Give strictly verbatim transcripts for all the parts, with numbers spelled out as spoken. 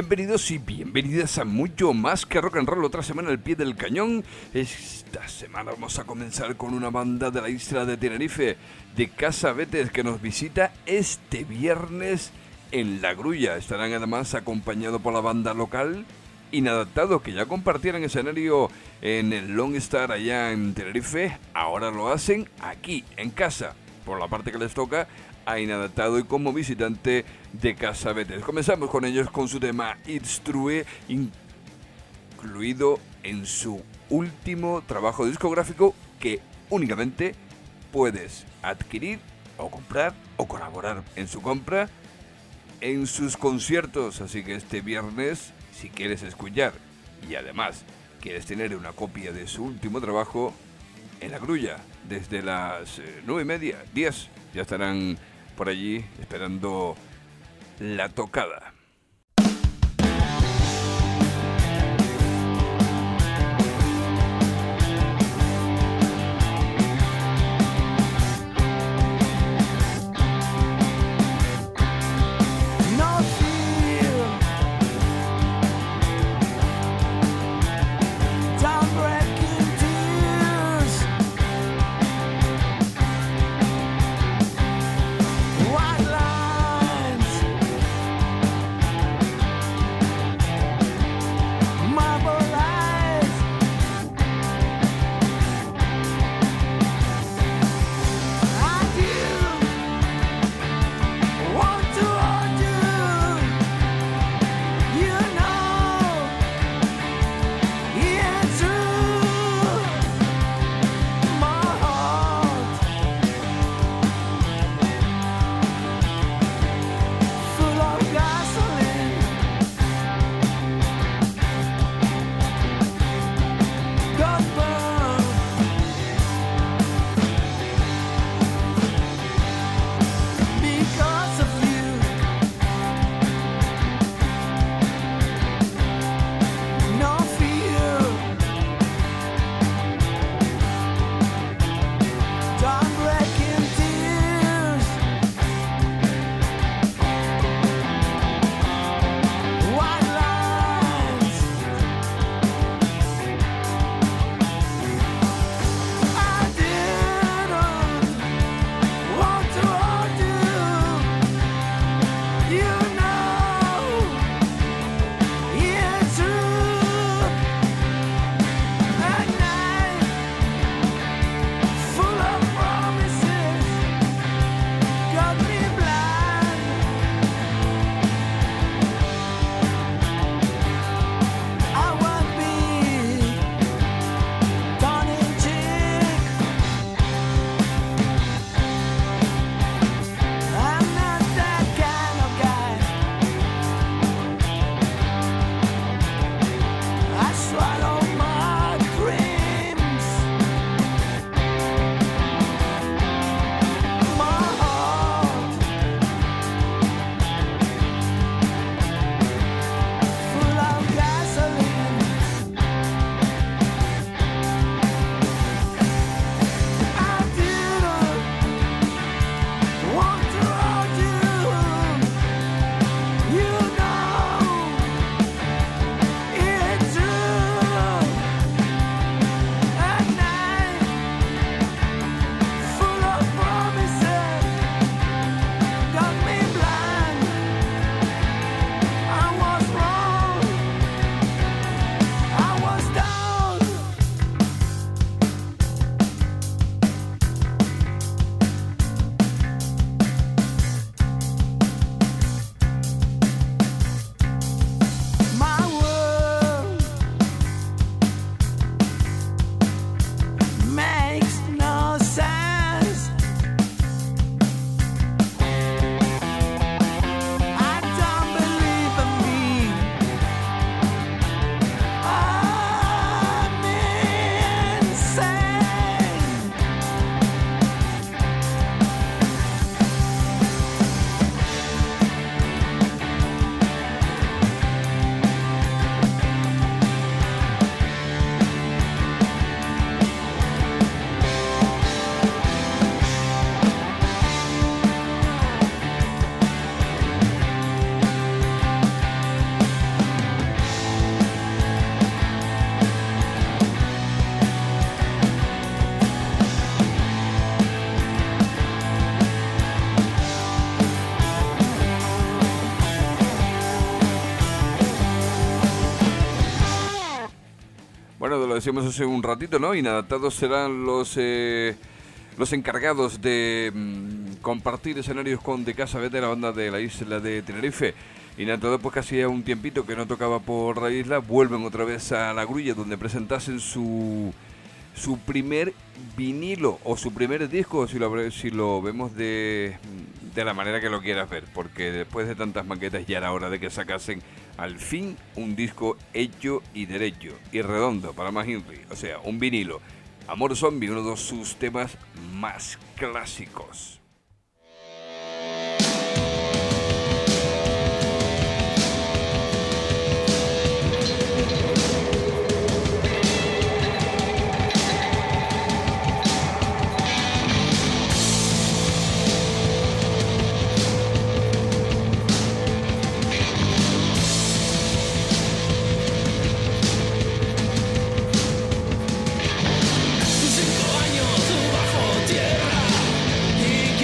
Bienvenidos y bienvenidas a mucho más que rock and roll. Otra semana al pie del cañón. Esta semana vamos a comenzar con una banda de la isla de Tenerife, de Casa Betes, que nos visita este viernes en La Grulla. Estarán además acompañados por la banda local Inadaptado, que ya compartieron escenario en el Long Star allá en Tenerife. Ahora lo hacen aquí en casa, por la parte que les toca a Inadaptado y como visitante de Casa Betes. Comenzamos con ellos con su tema It's True, incluido en su último trabajo discográfico, que únicamente puedes adquirir o comprar o colaborar en su compra en sus conciertos. Así que este viernes, si quieres escuchar y además quieres tener una copia de su último trabajo, en La Grulla, desde las nueve y media, diez, ya estarán por allí esperando la tocada. White lines Bueno, lo decíamos hace un ratito, ¿no? Inadaptados serán los eh, los encargados de mmm, compartir escenarios con De Casa Vete, la banda de la isla de Tenerife. Inadaptados, pues casi hacía un tiempito que no tocaba por la isla, vuelven otra vez a La Grulla, donde presentasen su su primer vinilo o su primer disco, si lo, si lo vemos de, de la manera que lo quieras ver, porque después de tantas maquetas ya era hora de que sacasen al fin un disco hecho y derecho y redondo para más Henry, o sea, un vinilo. Amor Zombie, uno de sus temas más clásicos. Cinco años bajo tierra y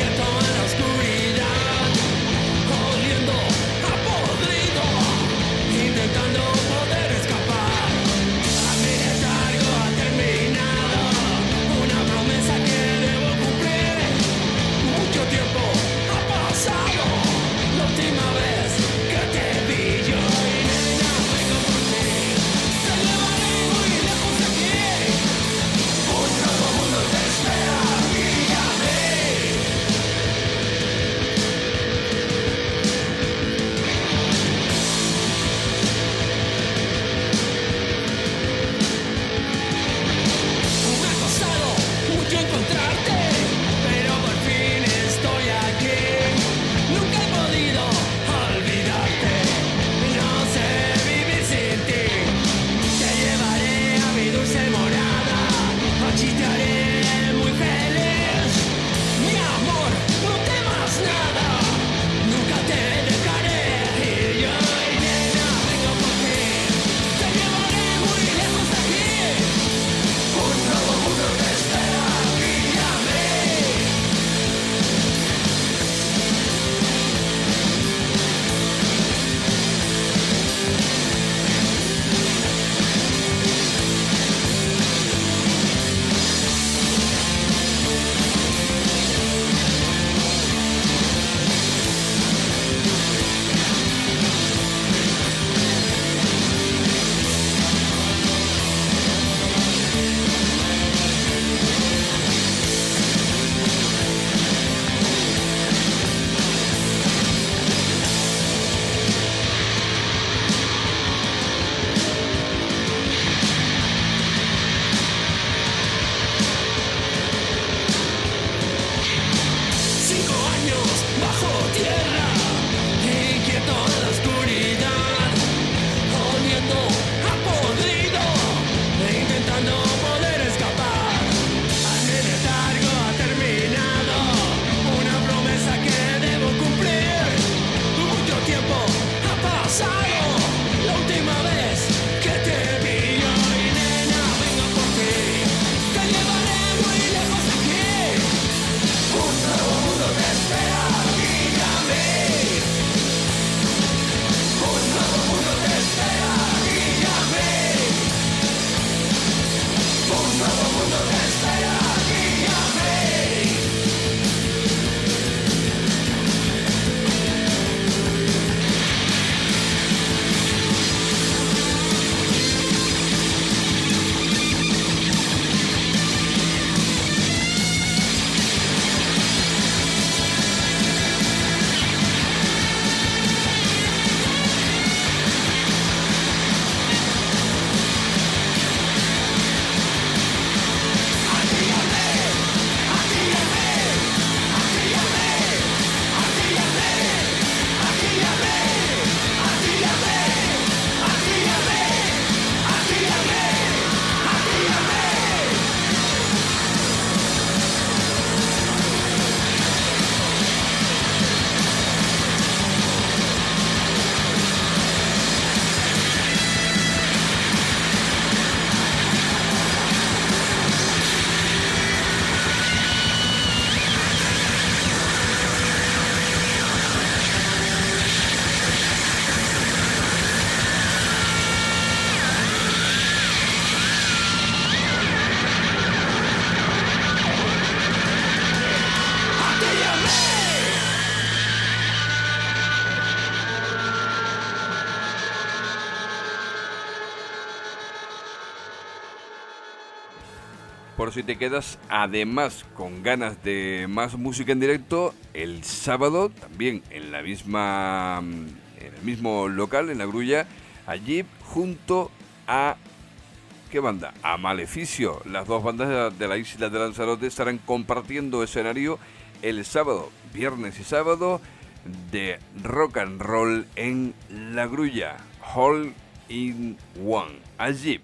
Por si te quedas además con ganas de más música en directo, el sábado también en la misma, en el mismo local, en La Grulla, allí junto a, ¿qué banda? A Maleficio. Las dos bandas de la isla de Lanzarote estarán compartiendo escenario el sábado, viernes y sábado de rock and roll en La Grulla, All in One. Allí.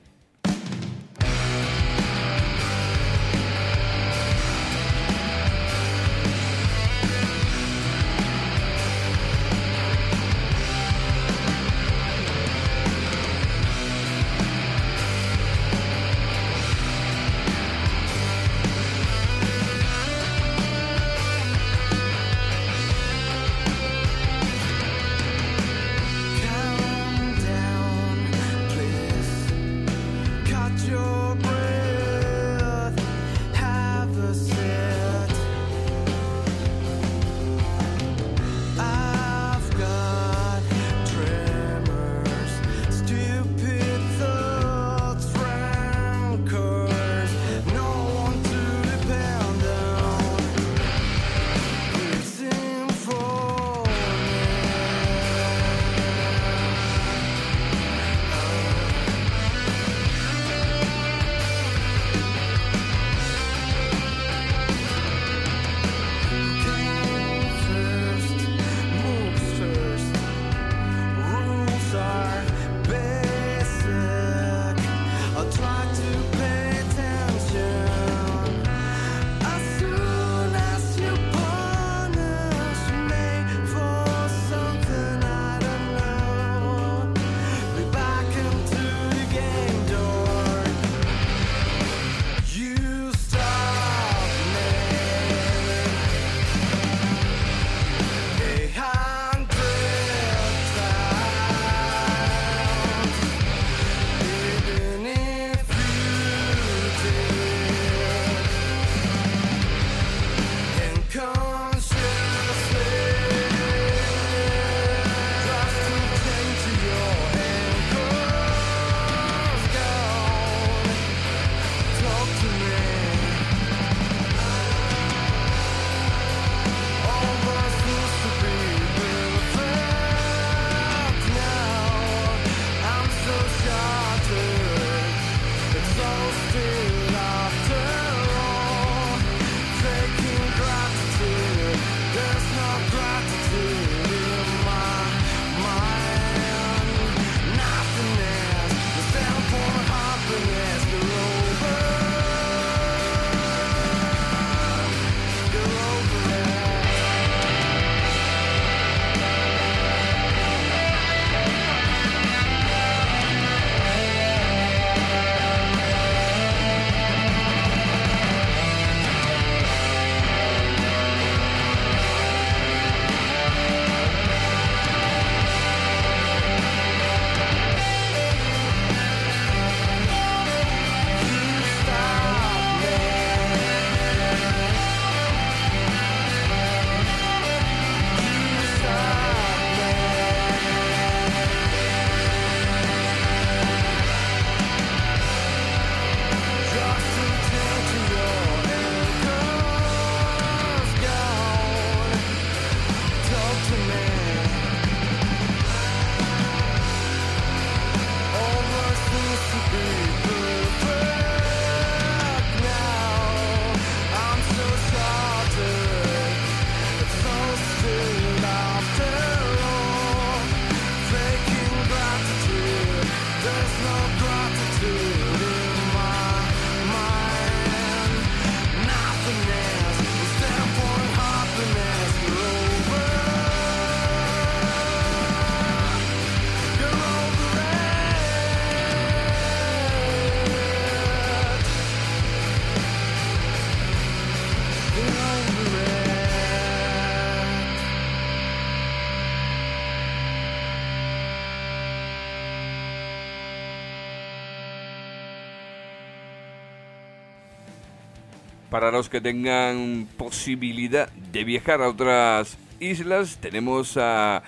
Para los que tengan posibilidad de viajar a otras islas, tenemos a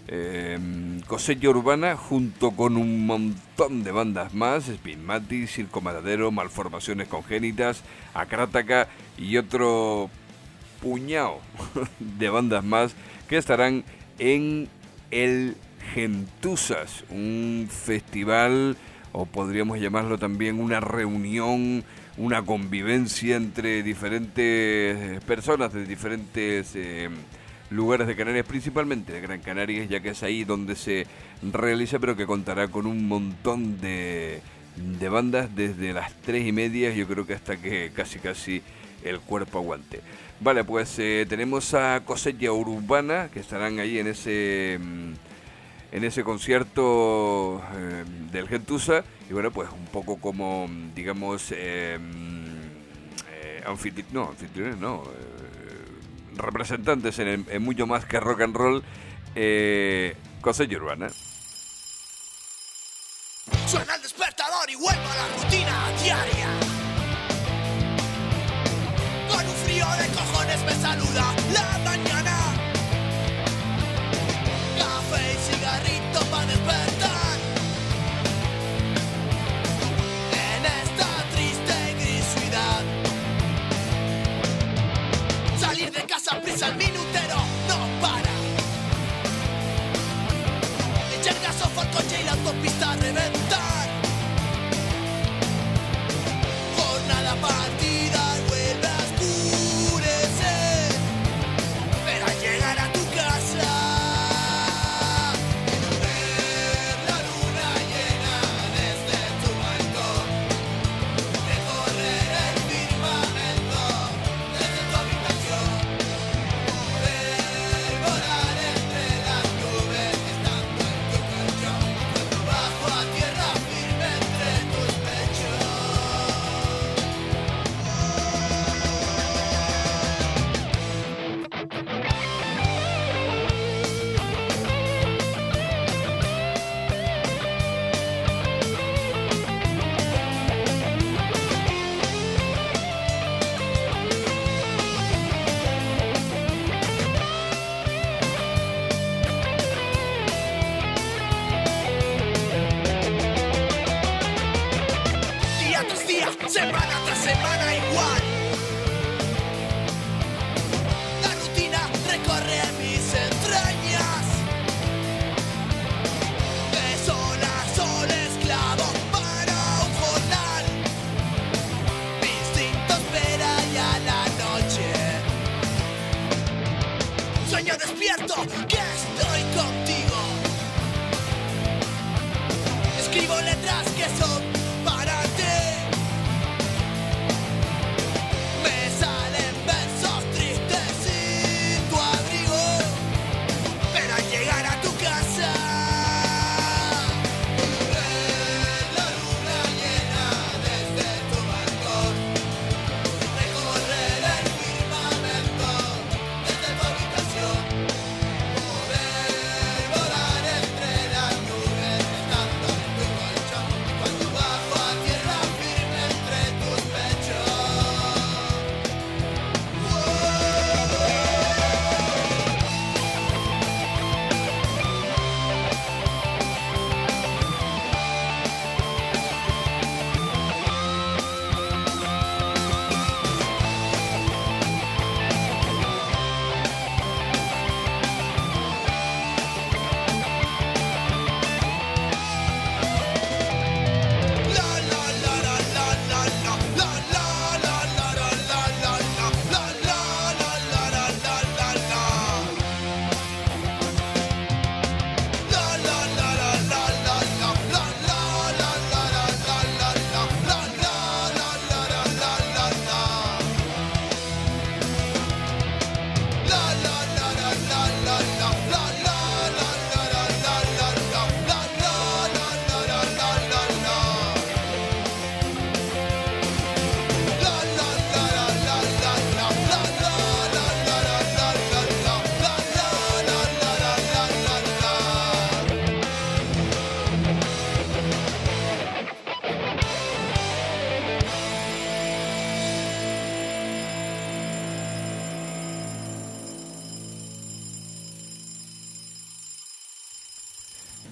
Eh, Cosecha Urbana, junto con un montón de bandas más, Spinmati, Circo Matadero, Malformaciones Congénitas, Acrátaca y otro puñado de bandas más que estarán en el Gentuzas, un festival, o podríamos llamarlo también una reunión, una convivencia entre diferentes personas de diferentes eh, lugares de Canarias, principalmente de Gran Canaria, ya que es ahí donde se realiza, pero que contará con un montón de, de bandas desde las tres y media, yo creo que hasta que casi casi el cuerpo aguante. Vale, pues eh, tenemos a Cosecha Urbana, que estarán ahí en ese en ese concierto eh, del Gentuza, y bueno, pues un poco como, digamos, eh, eh, anfitri no, anfitriones, no, eh, representantes en, el, en mucho más que rock and roll, eh, Cosecha Urbana. Suena el despertador y vuelvo a la rutina diaria. Con un frío de cojones me saluda la mañana. Café y cigarrito para despertar. En esta triste gris ciudad. Salir de casa prisa al minutero no para. Echar gasofa al coche y la autopista a reventar. Jornada partida y vuelve a oscurecer. Pero al llegar a tu casa, ver la luna llena desde tu balcón, recorrer el firmamento desde tu habitación, poder volar entre las nubes estando en tu colchón, cuando bajo a tierra firme entre tus pechos. Día tras día, semana tras semana igual. La rutina recorre mis entrañas. De sol a sol esclavo para un jornal. Mi instinto espera ya la noche. Sueño despierto que estoy contigo. Escribo letras que son para ti. Me salen versos tristes sin tu abrigo. Pero al llegar a tu casa, ver la luna llena desde tu balcón, recorrer el firmamento desde tu habitación, poder volar entre las nubes estando en tu colchón, cuando vas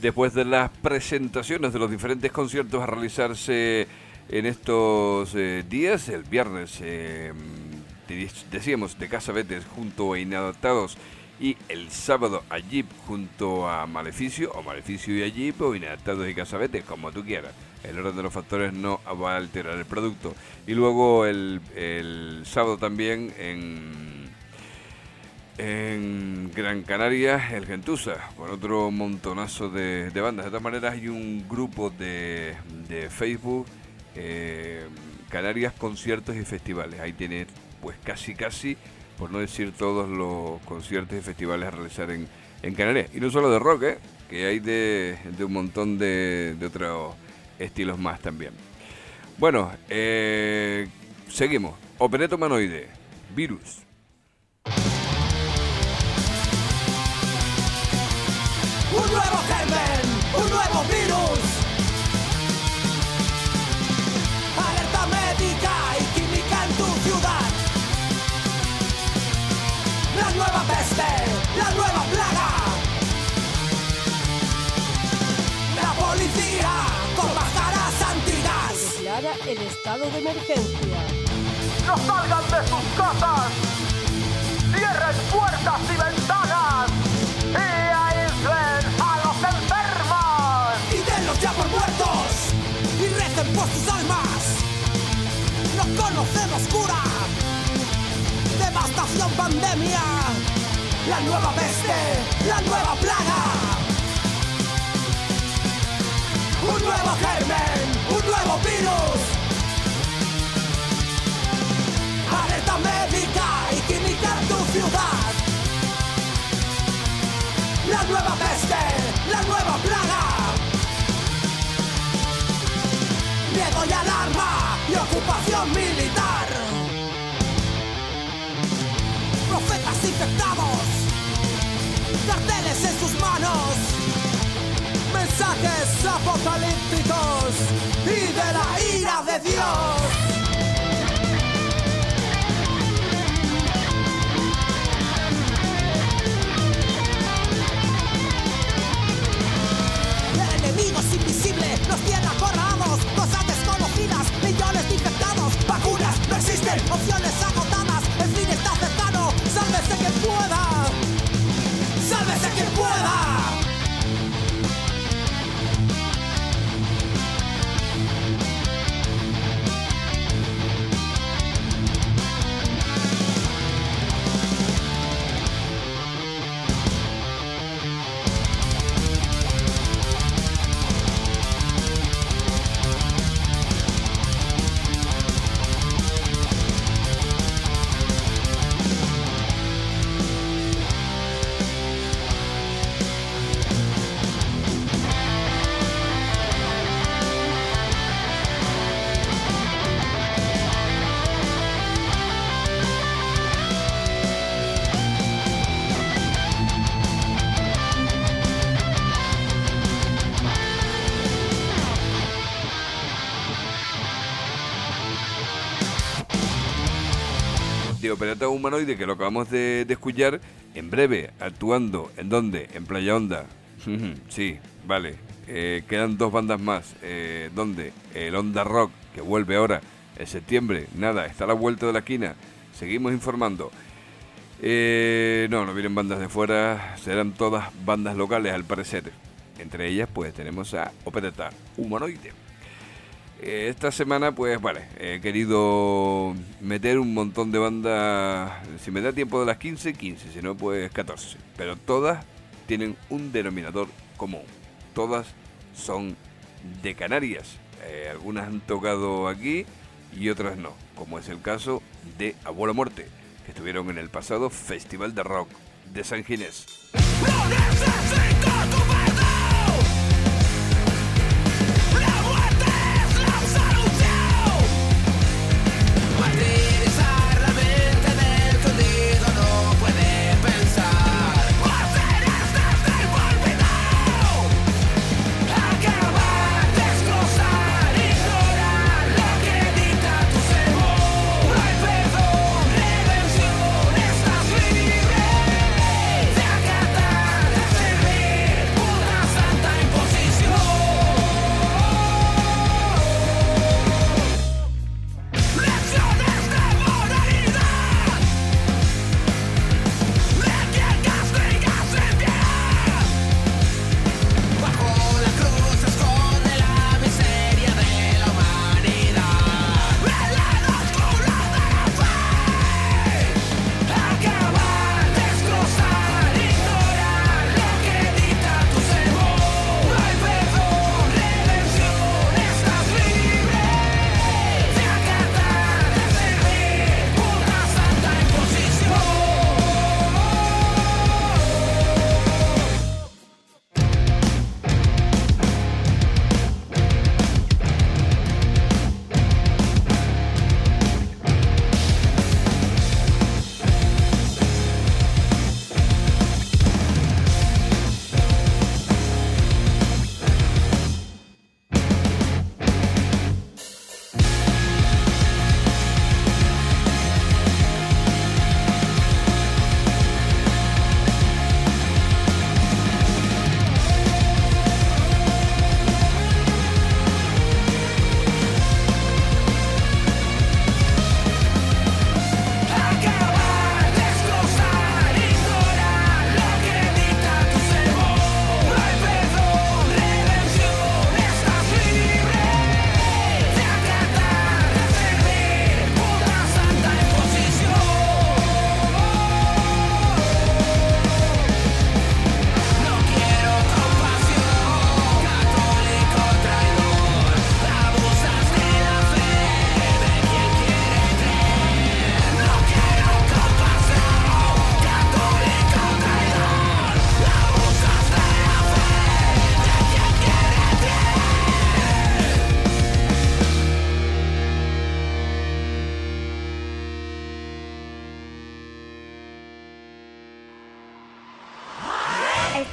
después de las presentaciones de los diferentes conciertos a realizarse en estos eh, días, el viernes, eh, decíamos, de Casa Betes junto a Inadaptados, y el sábado a Jeep junto a Maleficio, o Maleficio y a Jeep, o Inadaptados y Casa Betes, como tú quieras. El orden de los factores no va a alterar el producto. Y luego el, el sábado también en, en Gran Canaria, el Gentuza, con otro montonazo de, de bandas. De todas maneras, hay un grupo de, de Facebook, eh, Canarias Conciertos y Festivales. Ahí tienes, pues casi casi, por no decir todos los conciertos y festivales a realizar en, en Canarias. Y no solo de rock, ¿eh? Que hay de, de un montón de, de otros estilos más también. Bueno, eh, seguimos. Opereta Humanoide, Virus. Un nuevo germen, un nuevo virus. Alerta médica y química en tu ciudad. La nueva peste, la nueva plaga. La policía con máscaras antigas. Declara el estado de emergencia. ¡No salgan de sus casas! ¡Cierren puertas y ventanas! ¡Y aíslen a los enfermos! ¡Y denlos ya por muertos! ¡Y recen por sus almas! ¡No conocemos cura! ¡Devastación, pandemia! ¡La nueva peste! ¡La nueva plaga! ¡Un nuevo germen! ¡Un nuevo virus! Alerta médica y química en tu ciudad. La nueva peste, la nueva plaga. Miedo y alarma y ocupación militar. Profetas infectados, carteles en sus manos, mensajes apocalípticos y de la ira de Dios. Enemigos invisibles nos tienen acorralados, cosas desconocidas, millones de infectados, vacunas no existen, opciones agotadas, el fin está cercano, sálvese quien pueda, sálvese quien pueda. De Opereta Humanoide, que lo acabamos de, de escuchar, en breve, actuando, ¿en dónde? En Playa Honda. Sí, vale. Eh, quedan dos bandas más. Eh, ¿Dónde? El Honda Rock, que vuelve ahora en septiembre. Nada, está a la vuelta de la esquina. Seguimos informando. Eh, no, no vienen bandas de fuera, serán todas bandas locales al parecer. Entre ellas, pues, tenemos a Opereta Humanoide. Esta semana, pues vale, he querido meter un montón de bandas, si me da tiempo de las quince, quince, si no, pues catorce. Pero todas tienen un denominador común, todas son de Canarias. Eh, algunas han tocado aquí y otras no, como es el caso de Abuela Muerte, que estuvieron en el pasado Festival de Rock de San Ginés. ¡No necesito tu perdón! ¡La muerte es la solución! Martirizar la mente del perdido no puede pensar. Hacer este tiempo olvidado. Acabar, destrozar, ignorar lo que dicta tu cerebro. No hay perdón, redención, estás libre de acatar, de servir.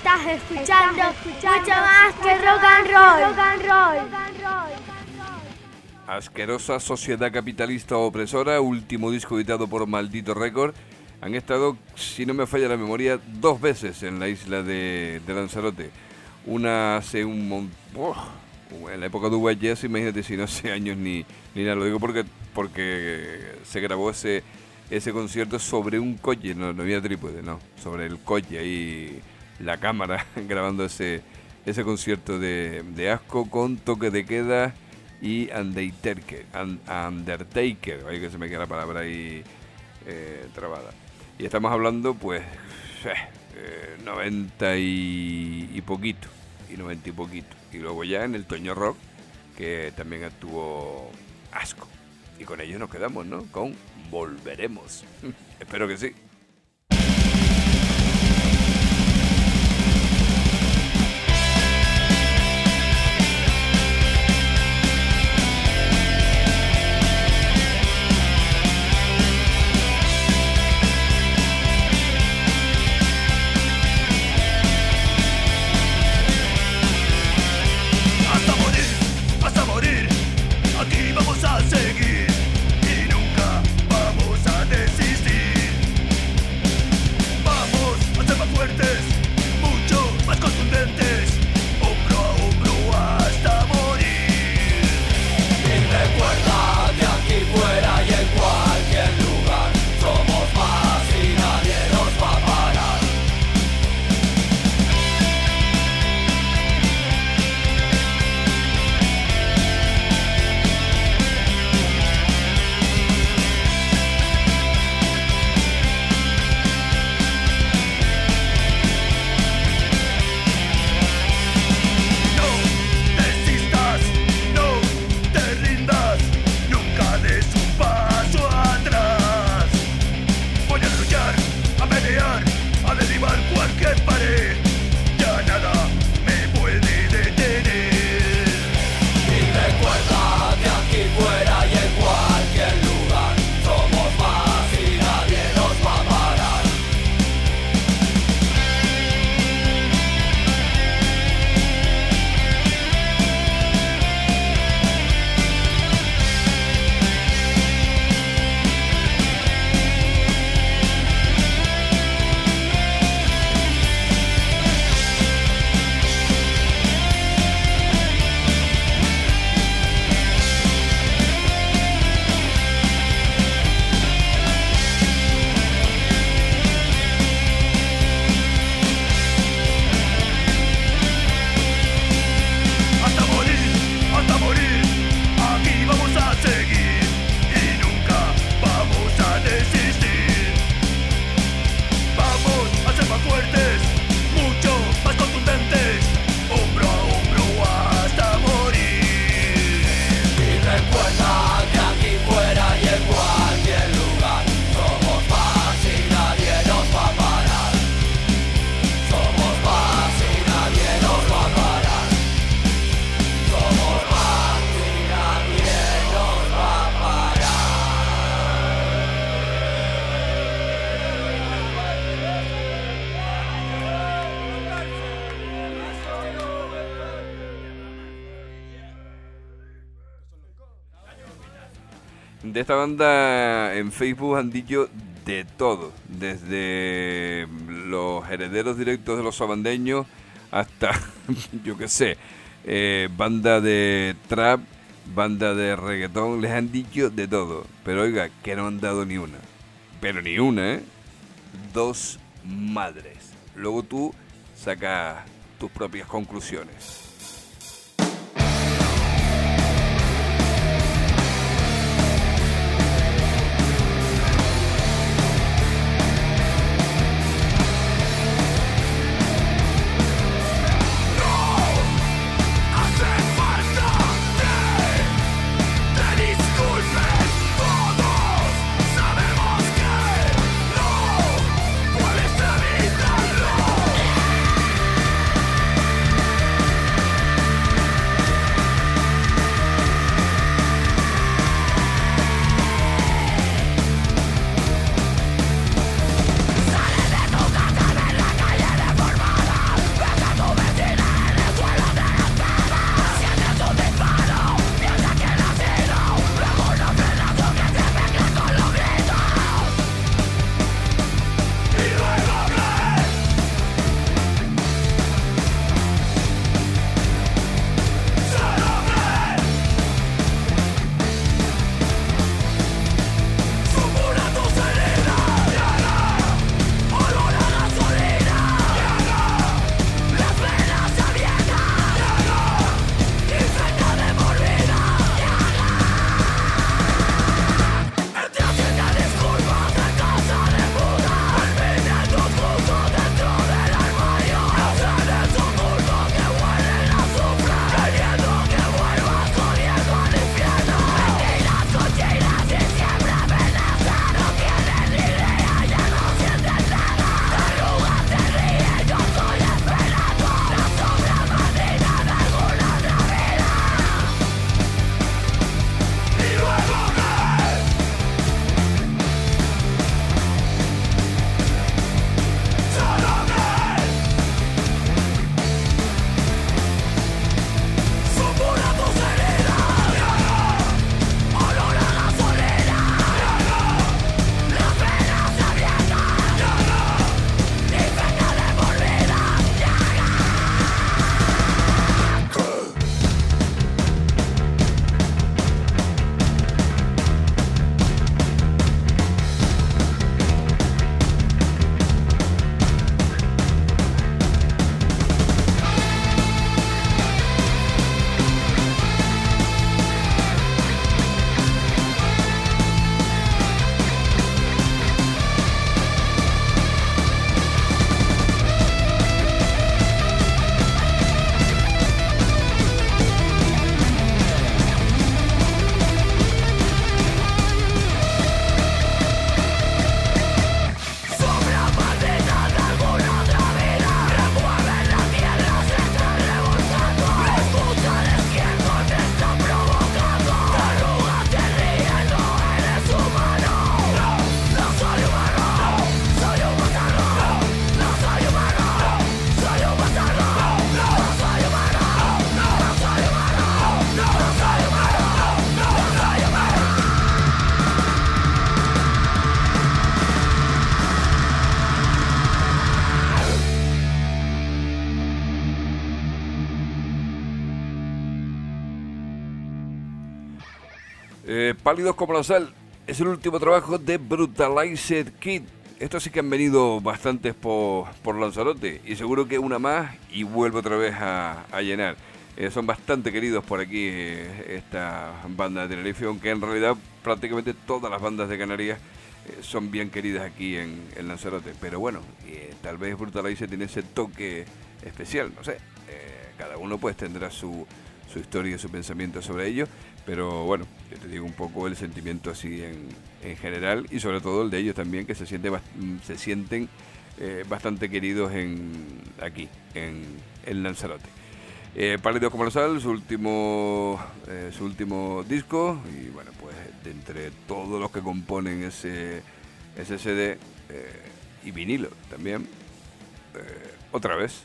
Estás escuchando, mucho más que rock and roll. Rock and roll. Asquerosa sociedad capitalista opresora, último disco editado por Maldito Record. Han estado, si no me falla la memoria, dos veces en la isla de, de Lanzarote. Una hace un montón, oh, en la época de V H S, imagínate si no hace años ni, ni nada. Lo digo porque, porque se grabó ese, ese concierto sobre un coche, no, no había trípode, no, sobre el coche ahí, la cámara grabando ese, ese concierto de, de asco con toque de queda y Undertaker, Undertaker, ahí que se me queda la palabra ahí eh, trabada. Y estamos hablando, pues, eh, eh, noventa y, y poquito, y noventa y poquito. Y luego ya en el Toño Rock, que también actuó Asco. Y con ellos nos quedamos, ¿no? Con Volveremos. Espero que sí. De esta banda en Facebook han dicho de todo, desde los herederos directos de los sabandeños hasta, yo qué sé, eh, banda de trap, banda de reggaetón, les han dicho de todo. Pero oiga, que no han dado ni una, pero ni una, ¿eh? Dos madres. Luego tú sacas tus propias conclusiones. Puedes evitarlo. Eh, Pálidos como la sal es el último trabajo de Brutalized Kid. Estos sí que han venido bastantes por, por Lanzarote y seguro que una más y vuelve otra vez a, a llenar. Eh, son bastante queridos por aquí eh, esta banda de Tenerife, aunque en realidad prácticamente todas las bandas de Canarias eh, son bien queridas aquí en, en Lanzarote. Pero bueno, eh, tal vez Brutalized tiene ese toque especial, no sé. Eh, cada uno pues tendrá su, su historia y su pensamiento sobre ello. Pero bueno, yo te digo un poco el sentimiento así en, en general y sobre todo el de ellos también, que se, siente, se sienten eh, bastante queridos en aquí, en, en Lanzarote. Eh, Pálidos como la sal, su último, eh, su último disco y bueno, pues de entre todos los que componen ese, ese C D eh, y vinilo también, eh, otra vez.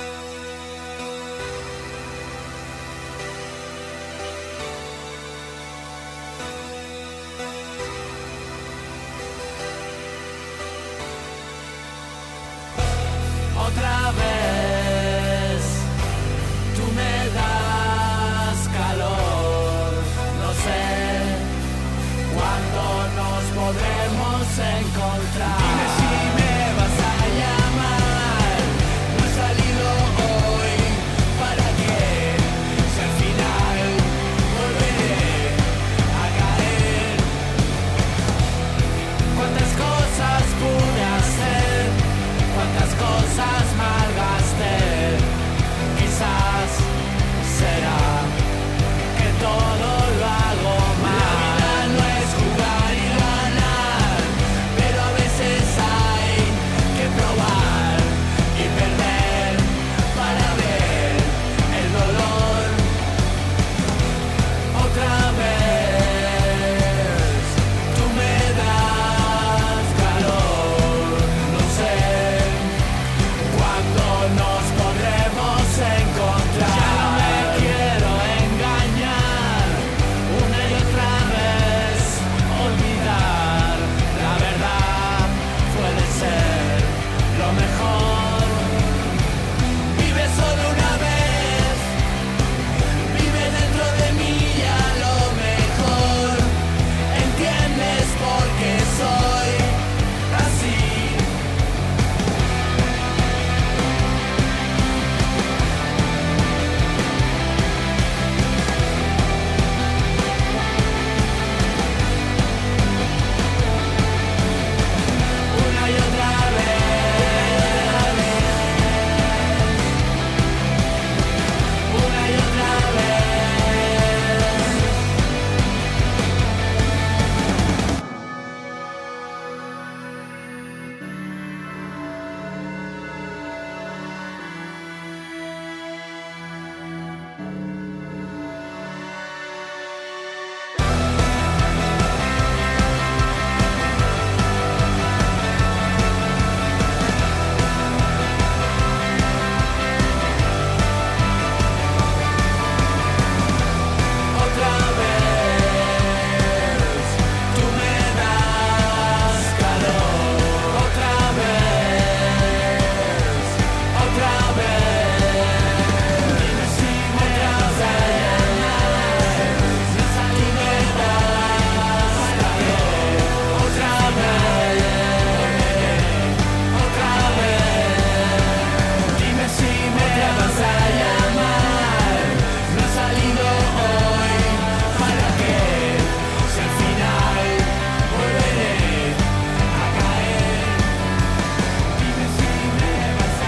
Otra vez, tú me das calor, no sé cuándo nos podremos encontrar. Dime si me vas a llamar, no he salido hoy, ¿para qué? Si al final volveré a caer. ¿Cuántas cosas pude hacer? ¿Cuántas cosas malgasté? Quizás será que todo lo hago mal. La vida no es jugar y ganar, pero a veces hay que probar y perder para ver el dolor. Otra vez, tú me das calor, no sé cuándo nos podremos encontrar. Ya no me quiero engañar una y otra vez, olvidar la verdad puede ser lo mejor. Vive solo una vez, vive dentro de mí y a lo mejor entiendes por qué soy así. Una y otra vez, una y otra vez. Otra vez, tú me das calor. Otra vez, otra vez. Dime si me vas a llamar. Tú me das calor. Otra vez, otra vez. Dime si me vas a llamar. No he salido hoy, ¿para qué? Si al final volveré a caer. Dime si me vas a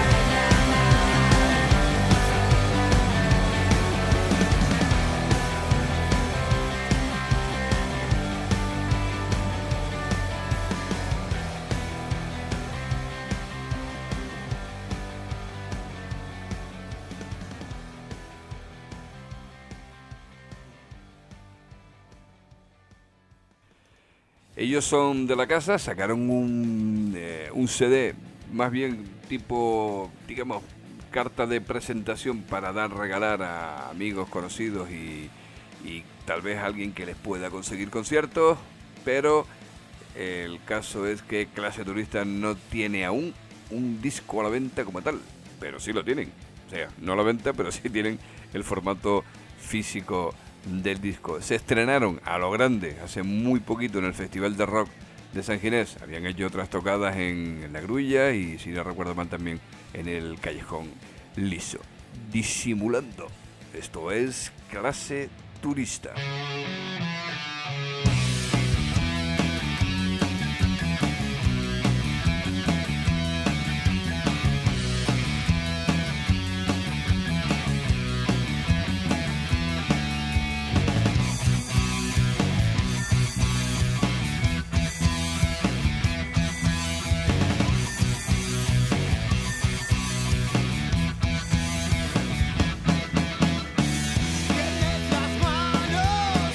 Ellos son de la casa, sacaron un, eh, un C D, más bien tipo, digamos, carta de presentación para dar, regalar a amigos, conocidos y, y tal vez a alguien que les pueda conseguir conciertos, pero el caso es que Clase Turista no tiene aún un disco a la venta como tal, pero sí lo tienen. O sea, no a la venta, pero sí tienen el formato físico del disco. Se estrenaron a lo grande hace muy poquito en el Festival de Rock de San Ginés. Habían hecho otras tocadas en, en La Grulla y, si no recuerdo mal, también en el Callejón Liso. Disimulando. Esto es Clase Turista. Tienes las manos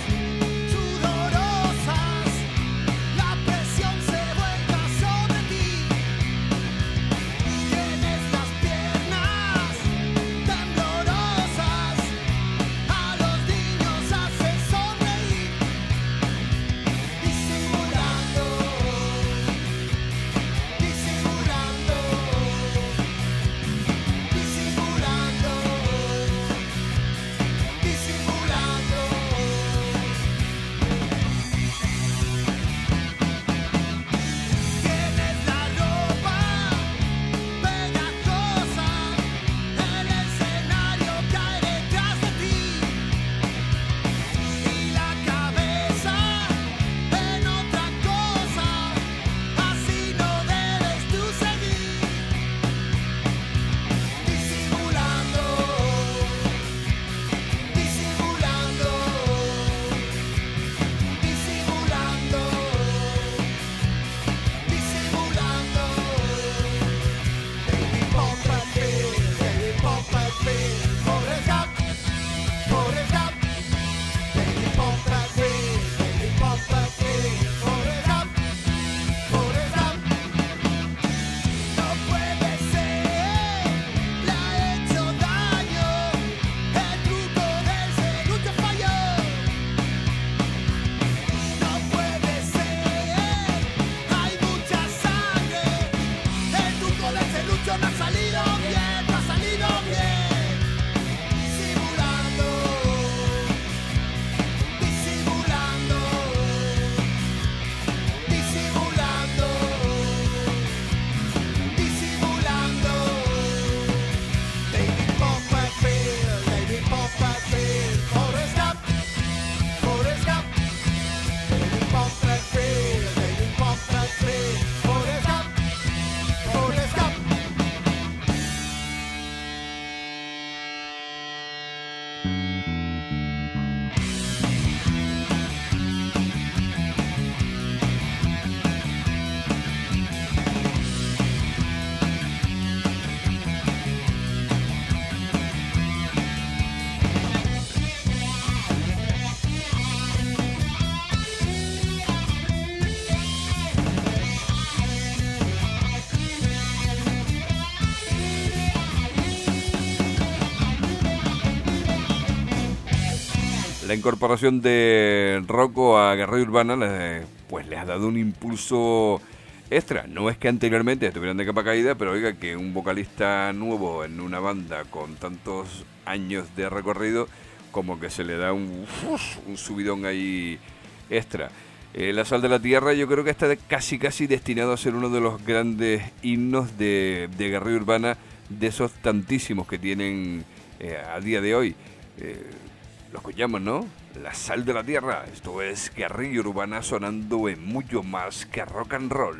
La incorporación de Rocco a Guerrilla Urbana les, pues les ha dado un impulso extra. No es que anteriormente estuvieran de capa caída, pero oiga, que un vocalista nuevo en una banda con tantos años de recorrido, como que se le da un, uf, un subidón ahí extra. Eh, La Sal de la Tierra yo creo que está casi casi destinado a ser uno de los grandes himnos de, de Guerrilla Urbana, de esos tantísimos que tienen eh, a día de hoy. Eh, lo escuchamos, ¿no? La Sal de la Tierra. Esto es Guerrilla Urbana sonando en mucho más que rock and roll.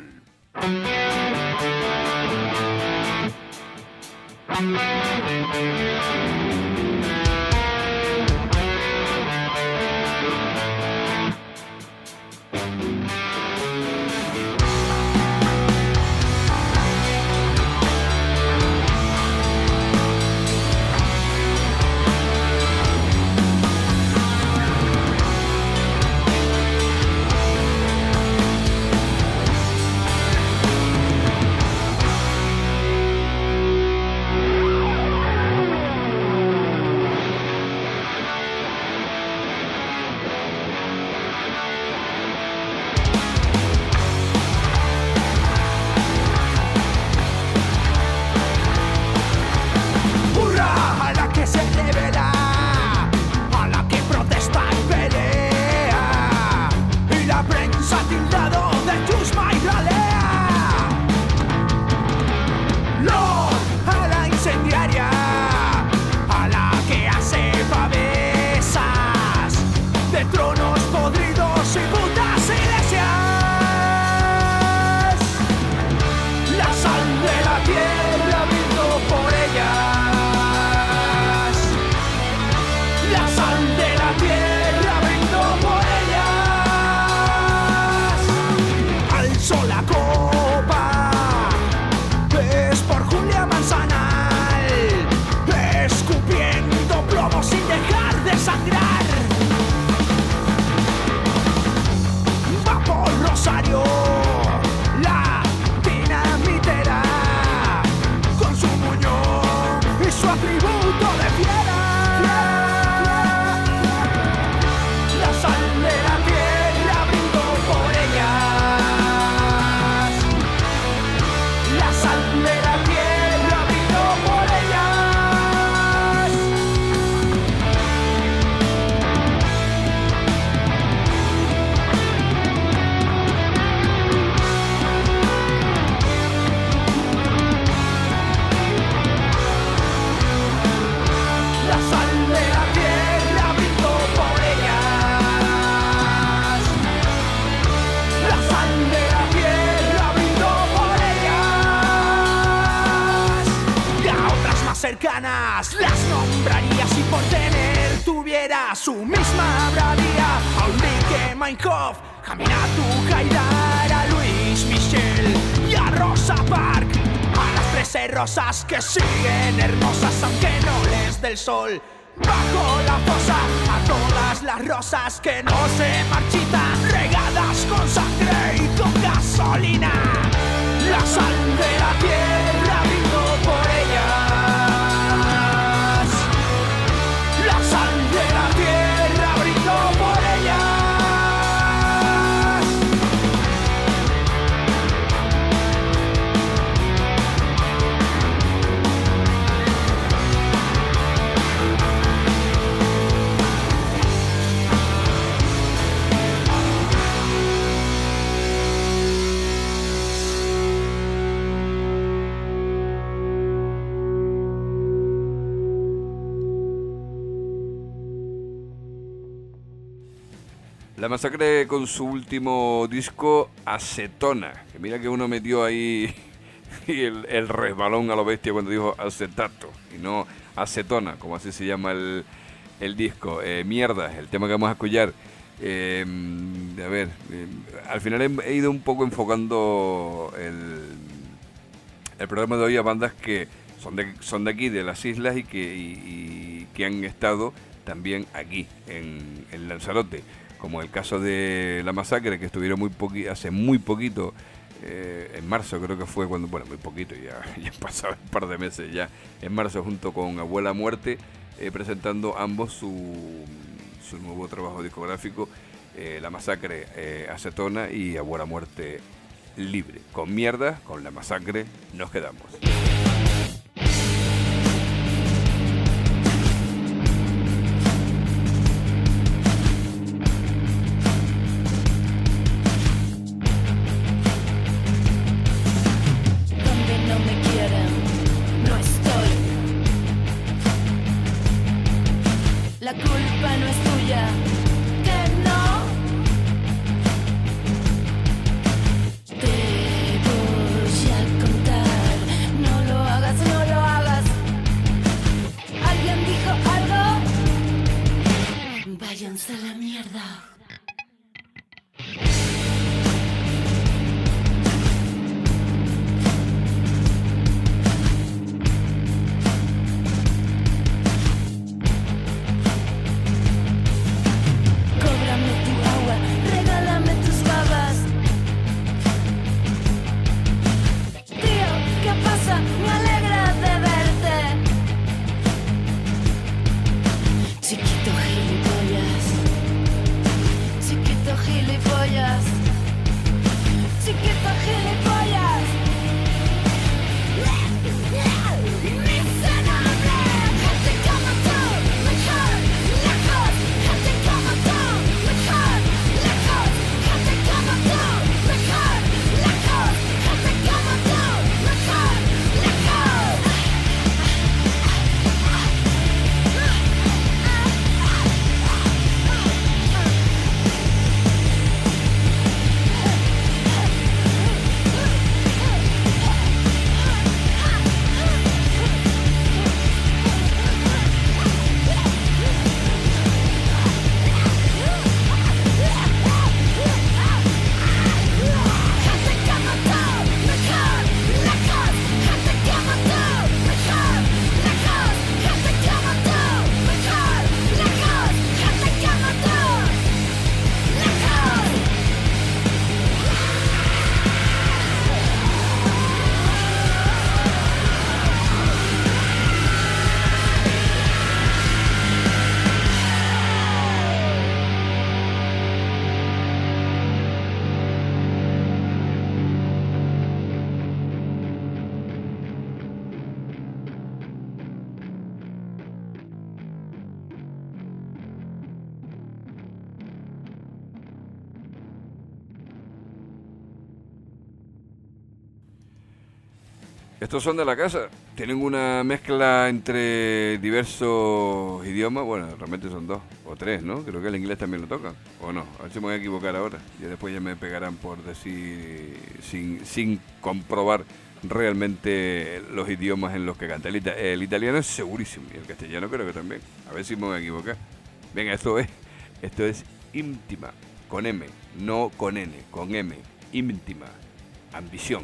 cercanas las nombraría si por tener tuviera su misma bravía. A Ulrike Meinhof, Aminatu Haidar, a Luis Michel y a Rosa Parks, a las trece rosas que siguen hermosas aunque no les dé el sol bajo la fosa, a todas las rosas que no se marchitan, regadas con sangre y con gasolina. La sal de la tierra brindo por ellas. La sal de la tierra brindo por ellas. La Masacre con su último disco, Acetona. Que mira que uno metió ahí el, el resbalón a lo bestia cuando dijo acetato y no acetona, como así se llama el, el disco. Eh, mierda, el tema que vamos a escuchar. Eh, a ver, eh, al final he, he ido un poco enfocando el, el programa de hoy a bandas que son de, son de aquí, de las islas, y que, y, y que han estado también aquí, en, en Lanzarote. Como el caso de La Masacre, que estuvieron muy poqui, hace muy poquito, eh, en marzo creo que fue cuando, bueno, muy poquito, ya, ya pasaba un par de meses ya, en marzo junto con Abuela Muerte, eh, presentando ambos su, su nuevo trabajo discográfico, eh, La Masacre, eh, Acetona, y Abuela Muerte, Libre. Con Mierda, con La Masacre, nos quedamos. La culpa no es tuya, que no. Te voy a contar, no lo hagas, no lo hagas. ¿Alguien dijo algo? Váyanse a la mierda. Estos son de la casa, tienen una mezcla entre diversos idiomas, bueno, realmente son dos o tres, ¿no? Creo que el inglés también lo tocan, o no, a ver si me voy a equivocar ahora, y después ya me pegarán por decir, sin, sin comprobar realmente los idiomas en los que canta. El, ita- el italiano es segurísimo y el castellano creo que también. A ver si me voy a equivocar. Venga, esto es, esto es íntima, con M, no con N, con M, íntima, ambición.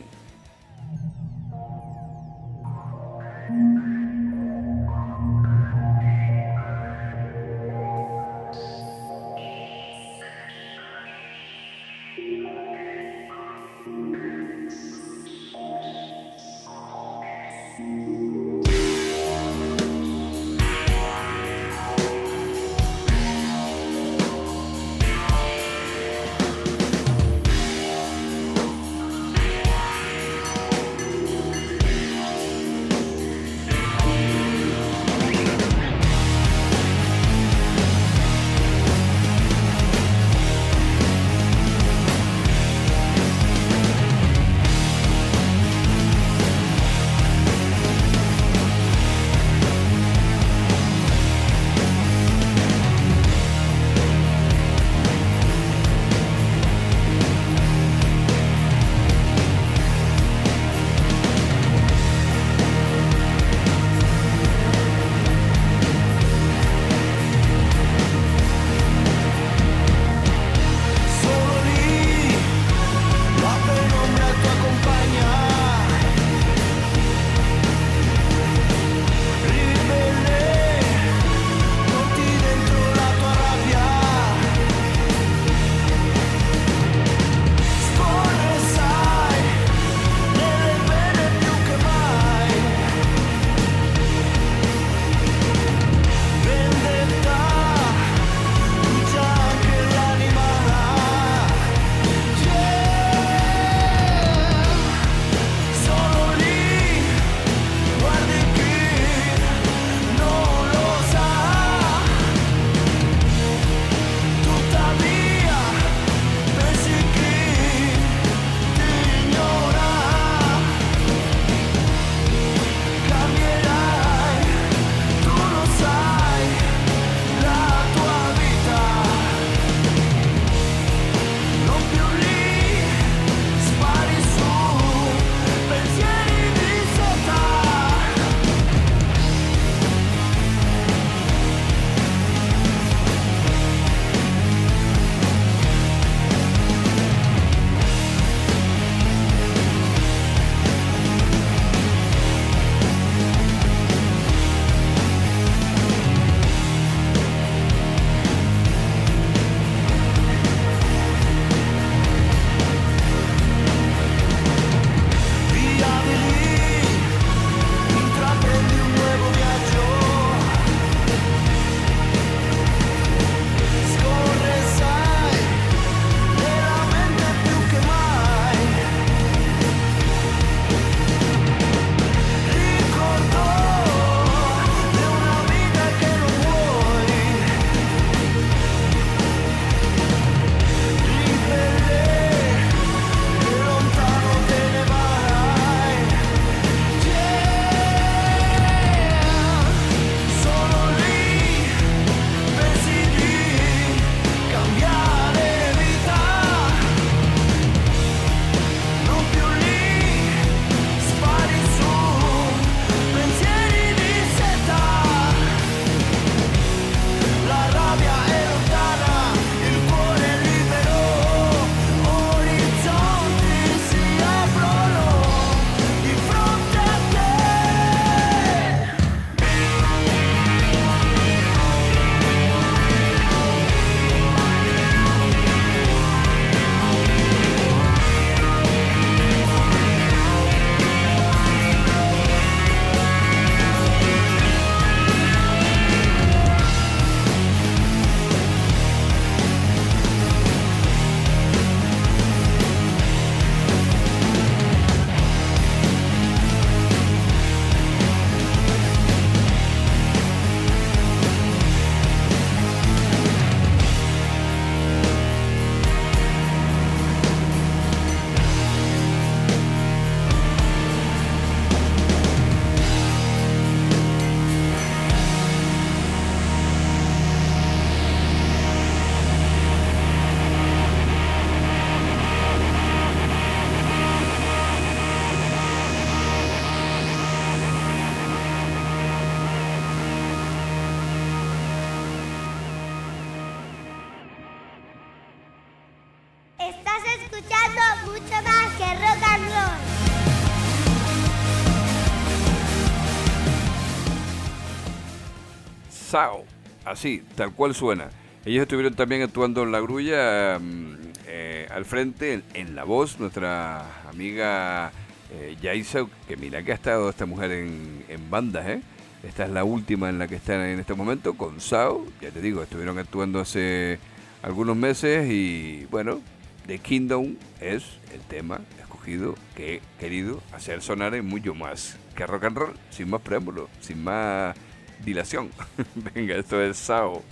Sao, así, tal cual suena. Ellos estuvieron también actuando en La Grulla, eh, al frente, en, en La Voz, nuestra amiga eh, Yaisa, que mira que ha estado esta mujer en, en bandas, ¿eh? Esta es la última en la que están en este momento, con Sao, ya te digo, estuvieron actuando hace algunos meses y bueno, The Kingdom es el tema escogido que he querido hacer sonar en mucho más que rock and roll, sin más preámbulo, sin más dilación. Venga, esto es Sao.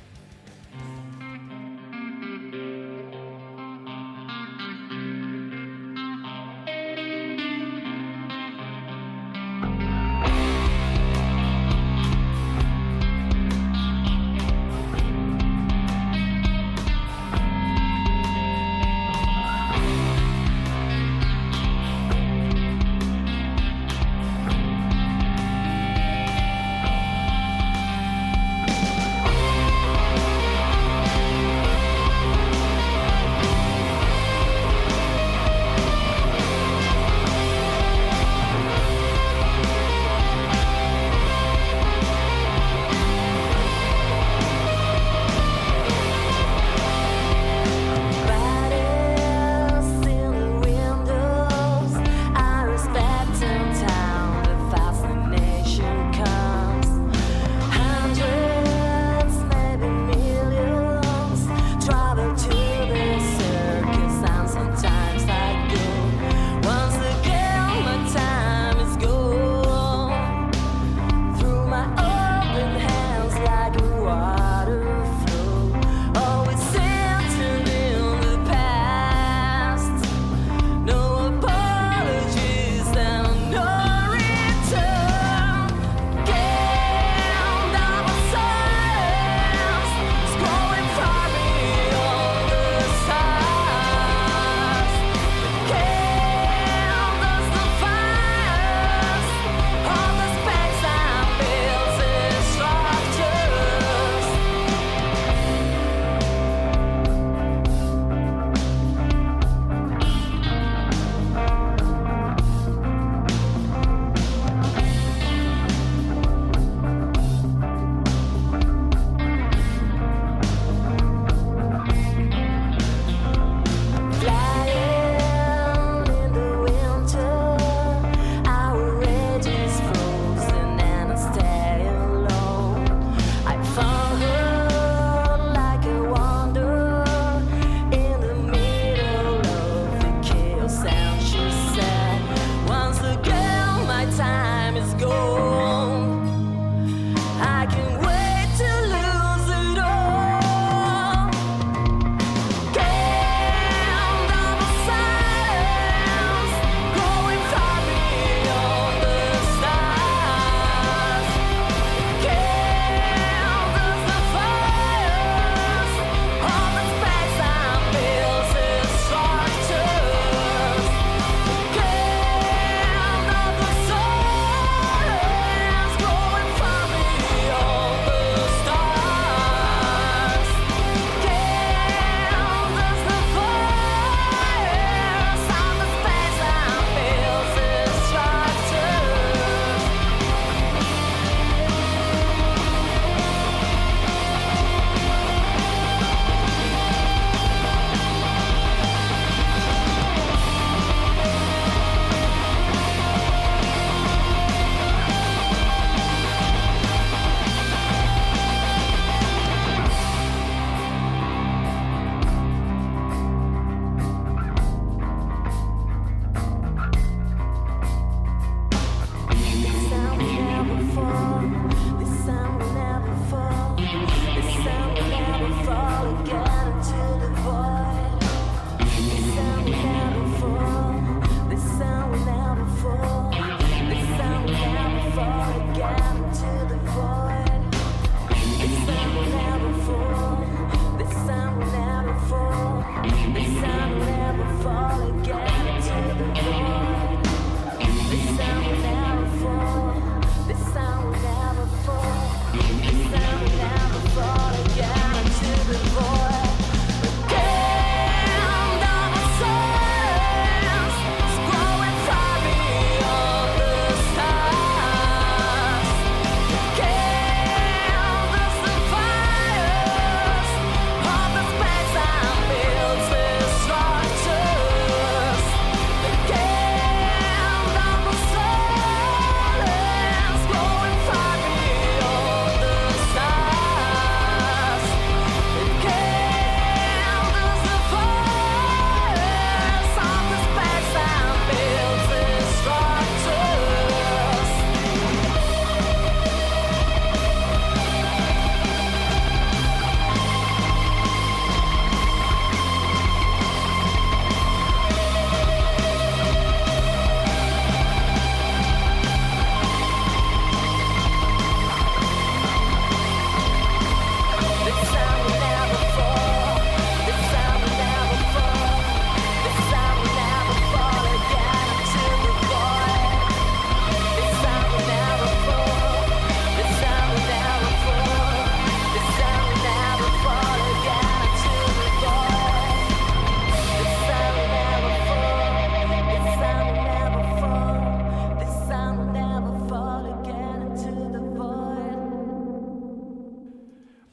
Thank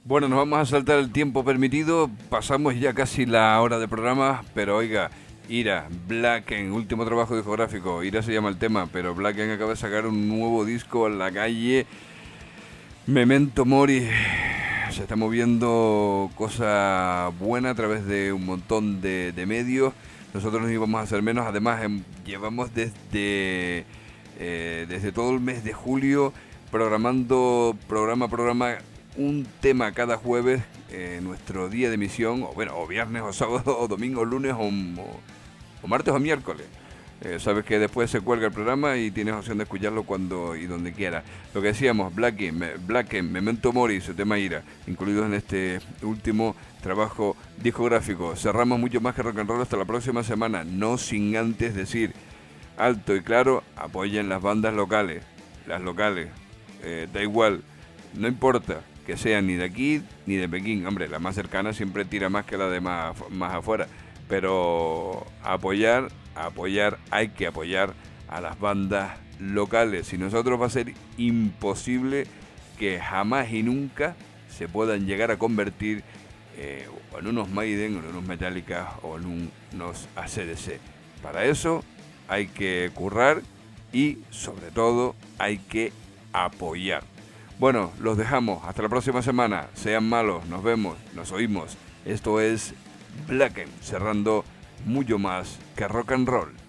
Bueno, nos vamos a saltar el tiempo permitido, pasamos ya casi la hora de programa, pero oiga, Ira, Blacken, último trabajo discográfico, Ira se llama el tema, pero Blacken acaba de sacar un nuevo disco en la calle, Memento Mori, se está moviendo cosa buena a través de un montón de, de medios, nosotros no íbamos a hacer menos, además em, llevamos desde, eh, desde todo el mes de julio programando programa a programa un tema cada jueves, eh, nuestro día de emisión, o bueno, o viernes, o sábado, o domingo, o lunes, o, o, o martes, o miércoles. Eh, sabes que después se cuelga el programa y tienes opción de escucharlo cuando y donde quiera. Lo que decíamos, Blacken, Blacken, Memento Mori, su tema Ira, incluidos en este último trabajo discográfico. Cerramos mucho más que rock and roll hasta la próxima semana, no sin antes decir alto y claro, apoyen las bandas locales, las locales, eh, da igual, no importa que sean ni de aquí ni de Pekín. Hombre, la más cercana siempre tira más que la de más, más afuera. Pero apoyar, apoyar, hay que apoyar a las bandas locales. Si nosotros va a ser imposible que jamás y nunca se puedan llegar a convertir eh, en unos Maiden, o en unos Metallica o en un, unos A C D C. Para eso hay que currar y sobre todo hay que apoyar. Bueno, los dejamos. Hasta la próxima semana. Sean malos. Nos vemos. Nos oímos. Esto es Blacken, cerrando mucho más que rock and roll.